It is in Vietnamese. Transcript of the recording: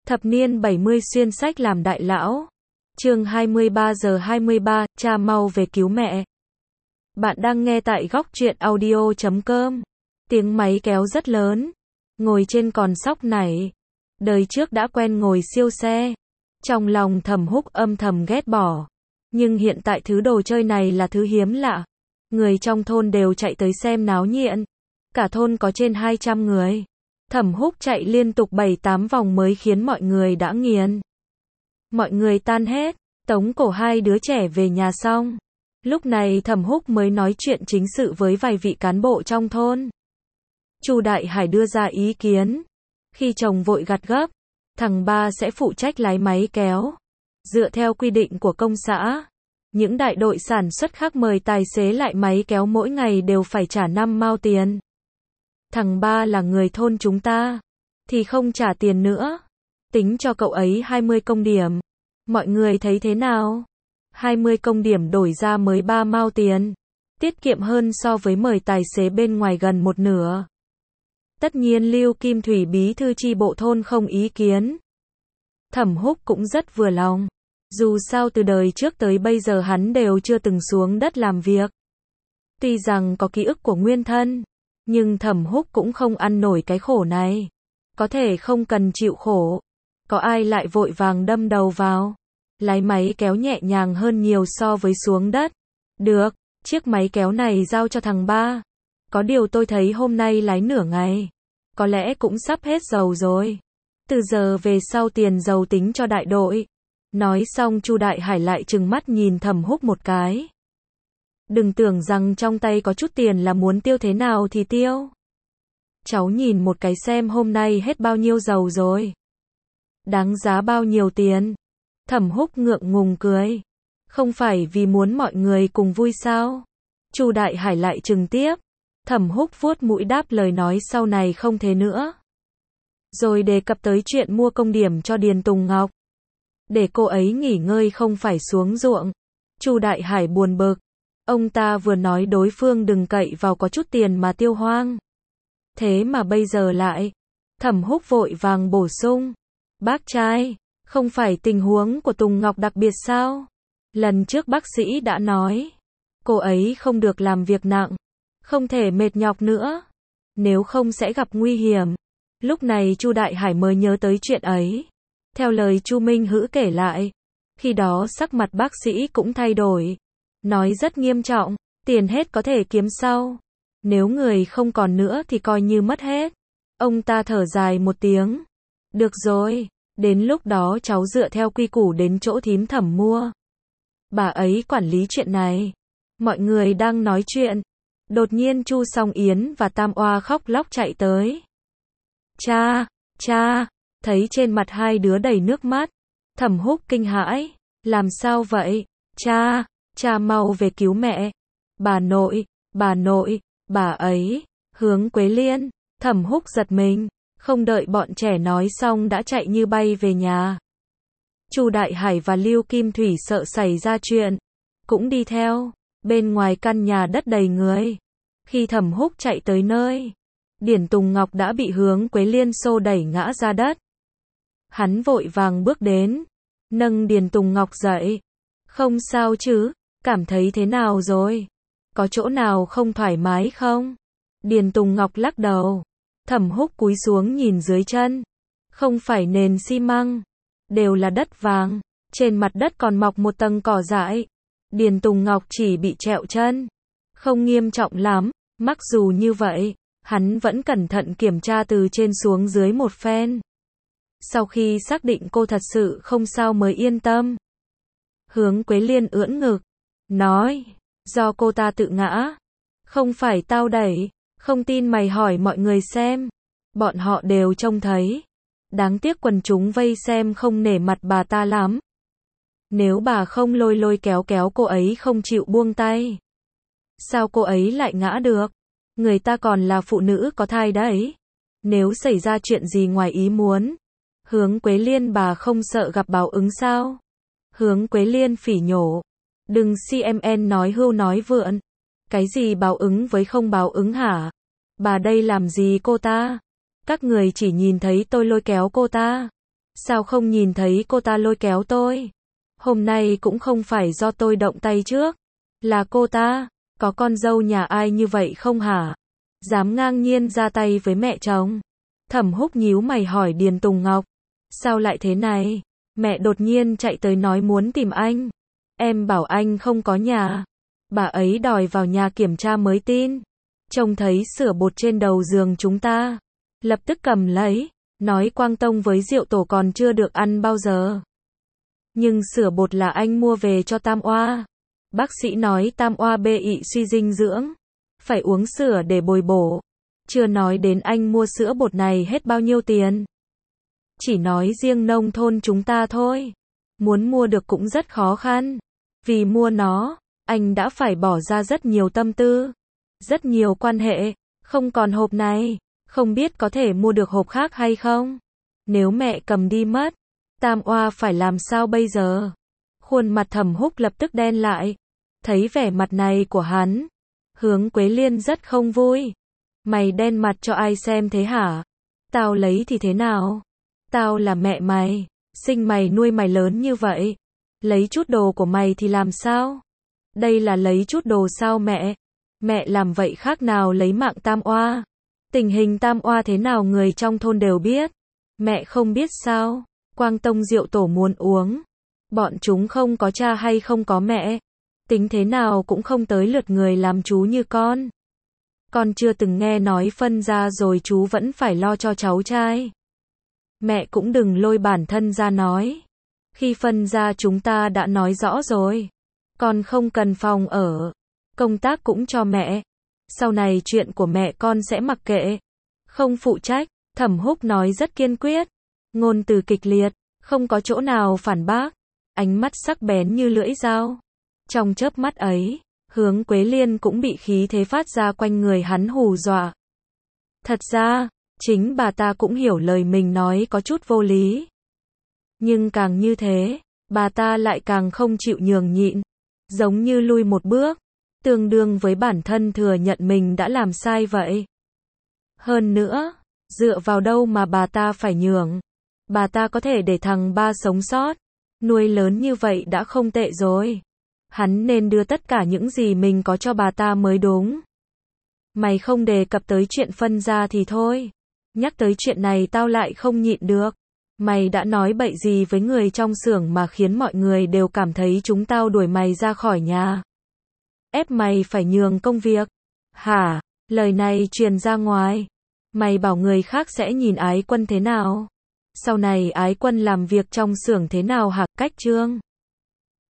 Thập niên 70 xuyên sách làm đại lão. Chương 23 giờ 23, cha mau về cứu mẹ. Bạn đang nghe tại góc truyện audio.com. Tiếng máy kéo rất lớn. Ngồi trên con sóc này. Đời trước đã quen ngồi siêu xe. Trong lòng Thẩm Húc âm thầm ghét bỏ. Nhưng hiện tại thứ đồ chơi này là thứ hiếm lạ. Người trong thôn đều chạy tới xem náo nhiệt. Cả thôn có trên 200 người. Thẩm Húc chạy liên tục 7-8 vòng mới khiến mọi người đã nghiền. Mọi người tan hết, tống cổ hai đứa trẻ về nhà xong. Lúc này Thẩm Húc mới nói chuyện chính sự với vài vị cán bộ trong thôn. Chu Đại Hải đưa ra ý kiến. Khi chồng vội gặt gấp, thằng ba sẽ phụ trách lái máy kéo. Dựa theo quy định của công xã, những đại đội sản xuất khác mời tài xế lại máy kéo mỗi ngày đều phải trả 5 mao tiền. Thằng ba là người thôn chúng ta, thì không trả tiền nữa. Tính cho cậu ấy 20 công điểm. Mọi người thấy thế nào? 20 công điểm đổi ra mới 3 mao tiền. Tiết kiệm hơn so với mời tài xế bên ngoài gần một nửa. Tất nhiên Lưu Kim Thủy bí thư chi bộ thôn không ý kiến. Thẩm Húc cũng rất vừa lòng. Dù sao từ đời trước tới bây giờ hắn đều chưa từng xuống đất làm việc. Tuy rằng có ký ức của nguyên thân, nhưng Thẩm Húc cũng không ăn nổi cái khổ này. Có thể không cần chịu khổ. Có ai lại vội vàng đâm đầu vào. Lái máy kéo nhẹ nhàng hơn nhiều so với xuống đất. Được, chiếc máy kéo này giao cho thằng ba. Có điều tôi thấy hôm nay lái nửa ngày. Có lẽ cũng sắp hết dầu rồi. Từ giờ về sau tiền dầu tính cho đại đội. Nói xong Chu Đại Hải lại trừng mắt nhìn Thẩm Húc một cái. Đừng tưởng rằng trong tay có chút tiền là muốn tiêu thế nào thì tiêu. Cháu nhìn một cái xem hôm nay hết bao nhiêu dầu rồi. Đáng giá bao nhiêu tiền? Thẩm Húc ngượng ngùng cười. Không phải vì muốn mọi người cùng vui sao? Chu Đại Hải lại trừng tiếp. Thẩm Húc vuốt mũi đáp lời nói sau này không thế nữa. Rồi đề cập tới chuyện mua công điểm cho Điền Tùng Ngọc. Để cô ấy nghỉ ngơi không phải xuống ruộng. Chu Đại Hải buồn bực. Ông ta vừa nói đối phương đừng cậy vào có chút tiền mà tiêu hoang. Thế mà bây giờ lại. Thẩm Húc vội vàng bổ sung. Bác trai, không phải tình huống của Tùng Ngọc đặc biệt sao? Lần trước bác sĩ đã nói. Cô ấy không được làm việc nặng. Không thể mệt nhọc nữa. Nếu không sẽ gặp nguy hiểm. Lúc này Chu Đại Hải mới nhớ tới chuyện ấy. Theo lời Chu Minh Hữu kể lại. Khi đó sắc mặt bác sĩ cũng thay đổi. Nói rất nghiêm trọng, tiền hết có thể kiếm sau. Nếu người không còn nữa thì coi như mất hết. Ông ta thở dài một tiếng. Được rồi, đến lúc đó cháu dựa theo quy củ đến chỗ thím Thẩm mua. Bà ấy quản lý chuyện này. Mọi người đang nói chuyện. Đột nhiên Chu Song Yến và Tam Oa khóc lóc chạy tới. Cha, thấy trên mặt hai đứa đầy nước mắt. Thẩm Húc kinh hãi. Làm sao vậy? Cha mau về cứu mẹ. Bà nội, bà ấy, Hướng Quế Liên. Thẩm Húc giật mình, không đợi bọn trẻ nói xong đã chạy như bay về nhà. Chu Đại Hải và Lưu Kim Thủy sợ xảy ra chuyện, cũng đi theo. Bên ngoài căn nhà đất đầy người. Khi Thẩm Húc chạy tới nơi, Điền Tùng Ngọc đã bị Hướng Quế Liên xô đẩy ngã ra đất. Hắn vội vàng bước đến, nâng Điền Tùng Ngọc dậy. Không sao chứ? Cảm thấy thế nào rồi? Có chỗ nào không thoải mái không? Điền Tùng Ngọc lắc đầu. Thẩm Húc cúi xuống nhìn dưới chân. Không phải nền xi măng, đều là đất vàng. Trên mặt đất còn mọc một tầng cỏ dại. Điền Tùng Ngọc chỉ bị trẹo chân. Không nghiêm trọng lắm. Mặc dù như vậy, hắn vẫn cẩn thận kiểm tra từ trên xuống dưới một phen. Sau khi xác định cô thật sự không sao mới yên tâm. Hướng Quế Liên ưỡn ngực. Nói, do cô ta tự ngã. Không phải tao đẩy. Không tin mày hỏi mọi người xem. Bọn họ đều trông thấy. Đáng tiếc quần chúng vây xem không nể mặt bà ta lắm. Nếu bà không lôi kéo cô ấy không chịu buông tay. Sao cô ấy lại ngã được? Người ta còn là phụ nữ có thai đấy. Nếu xảy ra chuyện gì ngoài ý muốn. Hướng Quế Liên bà không sợ gặp báo ứng sao? Hướng Quế Liên phỉ nhổ. Đừng CMN nói hưu nói vượn. Cái gì báo ứng với không báo ứng hả? Bà đây làm gì cô ta? Các người chỉ nhìn thấy tôi lôi kéo cô ta. Sao không nhìn thấy cô ta lôi kéo tôi? Hôm nay cũng không phải do tôi động tay trước. Là cô ta, có con dâu nhà ai như vậy không hả? Dám ngang nhiên ra tay với mẹ chồng. Thẩm Húc nhíu mày hỏi Điền Tùng Ngọc. Sao lại thế này? Mẹ đột nhiên chạy tới nói muốn tìm anh. Em bảo anh không có nhà. Bà ấy đòi vào nhà kiểm tra mới tin. Trông thấy sữa bột trên đầu giường chúng ta. Lập tức cầm lấy. Nói Quang Tông với rượu tổ còn chưa được ăn bao giờ. Nhưng sữa bột là anh mua về cho Tam Oa. Bác sĩ nói Tam Oa bị suy dinh dưỡng. Phải uống sữa để bồi bổ. Chưa nói đến anh mua sữa bột này hết bao nhiêu tiền. Chỉ nói riêng nông thôn chúng ta thôi. Muốn mua được cũng rất khó khăn. Vì mua nó, anh đã phải bỏ ra rất nhiều tâm tư. Rất nhiều quan hệ. Không còn hộp này. Không biết có thể mua được hộp khác hay không? Nếu mẹ cầm đi mất, Tam Oa phải làm sao bây giờ? Khuôn mặt Thẩm Húc lập tức đen lại. Thấy vẻ mặt này của hắn, Hướng Quế Liên rất không vui. Mày đen mặt cho ai xem thế hả? Tao lấy thì thế nào? Tao là mẹ mày, sinh mày nuôi mày lớn như vậy. Lấy chút đồ của mày thì làm sao? Đây là lấy chút đồ sao mẹ? Mẹ làm vậy khác nào lấy mạng Tam Oa? Tình hình Tam Oa thế nào người trong thôn đều biết. Mẹ không biết sao? Quang Tông rượu tổ muốn uống. Bọn chúng không có cha hay không có mẹ. Tính thế nào cũng không tới lượt người làm chú như con. Con chưa từng nghe nói phân ra rồi chú vẫn phải lo cho cháu trai. Mẹ cũng đừng lôi bản thân ra nói. Khi phân ra chúng ta đã nói rõ rồi. Con không cần phòng ở. Công tác cũng cho mẹ. Sau này chuyện của mẹ con sẽ mặc kệ. Không phụ trách. Thẩm Húc nói rất kiên quyết. Ngôn từ kịch liệt. Không có chỗ nào phản bác. Ánh mắt sắc bén như lưỡi dao. Trong chớp mắt ấy, Hướng Quế Liên cũng bị khí thế phát ra quanh người hắn hù dọa. Thật ra, chính bà ta cũng hiểu lời mình nói có chút vô lý. Nhưng càng như thế, bà ta lại càng không chịu nhường nhịn. Giống như lui một bước. Tương đương với bản thân thừa nhận mình đã làm sai vậy. Hơn nữa, dựa vào đâu mà bà ta phải nhường. Bà ta có thể để thằng ba sống sót. Nuôi lớn như vậy đã không tệ rồi. Hắn nên đưa tất cả những gì mình có cho bà ta mới đúng. Mày không đề cập tới chuyện phân ra thì thôi. Nhắc tới chuyện này tao lại không nhịn được. Mày đã nói bậy gì với người trong xưởng mà khiến mọi người đều cảm thấy chúng tao đuổi mày ra khỏi nhà. Ép mày phải nhường công việc. Hả? Lời này truyền ra ngoài. Mày bảo người khác sẽ nhìn Ái Quân thế nào? Sau này Ái Quân làm việc trong xưởng thế nào hả? Cách Trương